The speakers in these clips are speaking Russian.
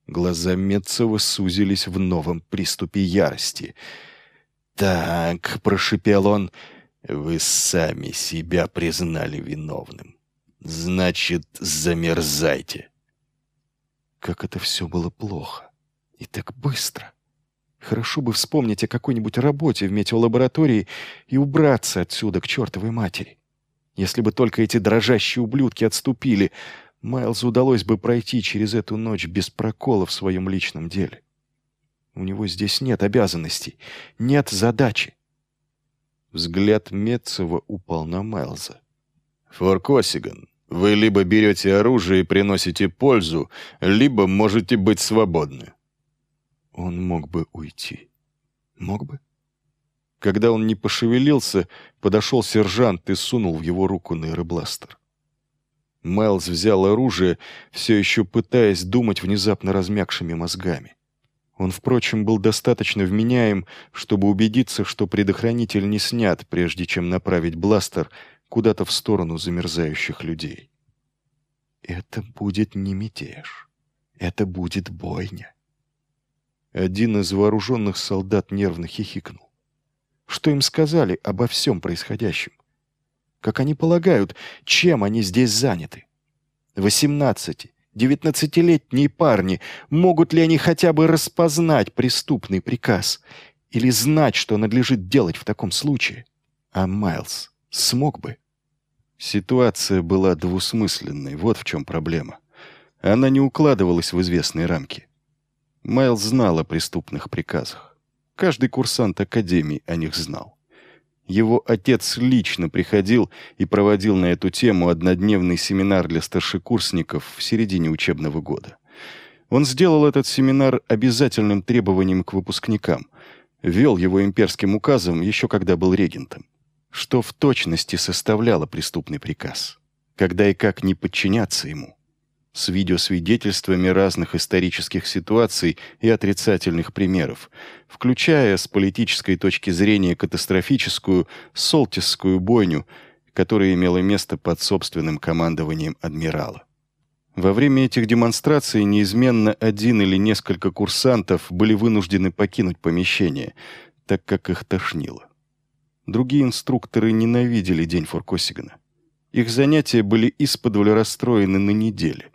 Глаза Метцева сузились в новом приступе ярости. «Так», — прошипел он, — «вы сами себя признали виновным. Значит, замерзайте». Как это все было плохо. И так быстро. Хорошо бы вспомнить о какой-нибудь работе в метеолаборатории и убраться отсюда к чертовой матери. Если бы только эти дрожащие ублюдки отступили, Майлзу удалось бы пройти через эту ночь без прокола в своем личном деле. У него здесь нет обязанностей, нет задачи. Взгляд Метцева упал на Майлза. «Форкосиган, вы либо берете оружие и приносите пользу, либо можете быть свободны». Он мог бы уйти. Мог бы. Когда он не пошевелился, подошел сержант и сунул в его руку нейробластер. Майлз взял оружие, все еще пытаясь думать внезапно размякшими мозгами. Он, впрочем, был достаточно вменяем, чтобы убедиться, что предохранитель не снят, прежде чем направить бластер куда-то в сторону замерзающих людей. Это будет не мятеж. Это будет бойня. Один из вооруженных солдат нервно хихикнул. Что им сказали обо всем происходящем? Как они полагают, чем они здесь заняты? 18-19-летние парни, могут ли они хотя бы распознать преступный приказ или знать, что надлежит делать в таком случае? А Майлз смог бы? Ситуация была двусмысленной, вот в чем проблема. Она не укладывалась в известные рамки. Майлз знал о преступных приказах. Каждый курсант академии о них знал. Его отец лично приходил и проводил на эту тему однодневный семинар для старшекурсников в середине учебного года. Он сделал этот семинар обязательным требованием к выпускникам, ввел его имперским указом еще когда был регентом, что в точности составляло преступный приказ, когда и как не подчиняться ему, с видеосвидетельствами разных исторических ситуаций и отрицательных примеров, включая с политической точки зрения катастрофическую Солтисскую бойню, которая имела место под собственным командованием адмирала. Во время этих демонстраций неизменно один или несколько курсантов были вынуждены покинуть помещение, так как их тошнило. Другие инструкторы ненавидели День Форкосигана. Их занятия были исподволь расстроены на неделе.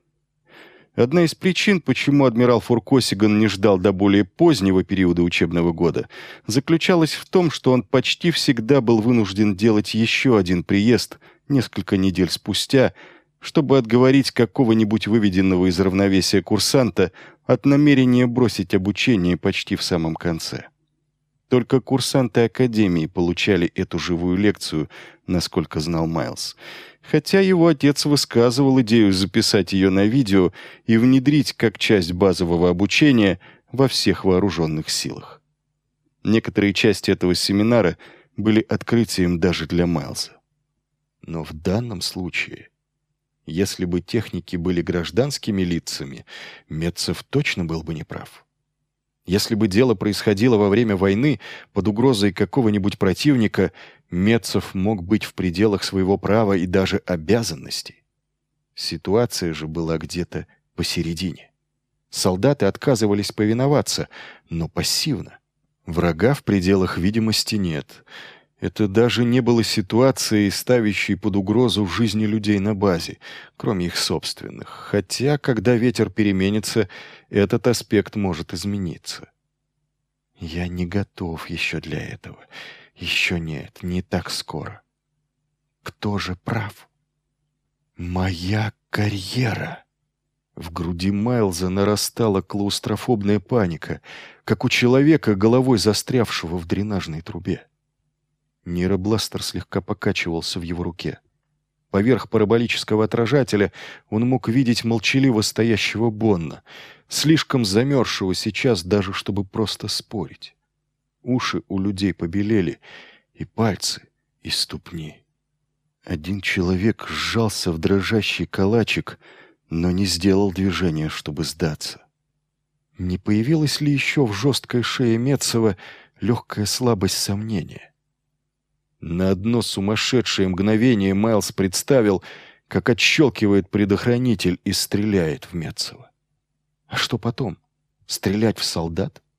Одна из причин, почему адмирал Форкосиган не ждал до более позднего периода учебного года, заключалась в том, что он почти всегда был вынужден делать еще один приезд несколько недель спустя, чтобы отговорить какого-нибудь выведенного из равновесия курсанта от намерения бросить обучение почти в самом конце. Только курсанты академии получали эту живую лекцию, насколько знал Майлз, хотя его отец высказывал идею записать ее на видео и внедрить как часть базового обучения во всех вооруженных силах. Некоторые части этого семинара были открытием даже для Майлза. Но в данном случае, если бы техники были гражданскими лицами, Метцев точно был бы неправ. Если бы дело происходило во время войны под угрозой какого-нибудь противника, Метцев мог быть в пределах своего права и даже обязанностей. Ситуация же была где-то посередине. Солдаты отказывались повиноваться, но пассивно. Врага в пределах видимости нет. Это даже не было ситуацией, ставящей под угрозу жизни людей на базе, кроме их собственных. Хотя, когда ветер переменится, этот аспект может измениться. Я не готов еще для этого. Еще нет, не так скоро. Кто же прав? Моя карьера. В груди Майлза нарастала клаустрофобная паника, как у человека, головой застрявшего в дренажной трубе. Нейробластер слегка покачивался в его руке. Поверх параболического отражателя он мог видеть молчаливо стоящего Бонна, слишком замерзшего сейчас даже, чтобы просто спорить. Уши у людей побелели, и пальцы, и ступни. Один человек сжался в дрожащий калачик, но не сделал движения, чтобы сдаться. Не появилась ли еще в жесткой шее Метцева легкая слабость сомнения? На одно сумасшедшее мгновение Майлз представил, как отщелкивает предохранитель и стреляет в Метцева. А что потом? Стрелять в солдат?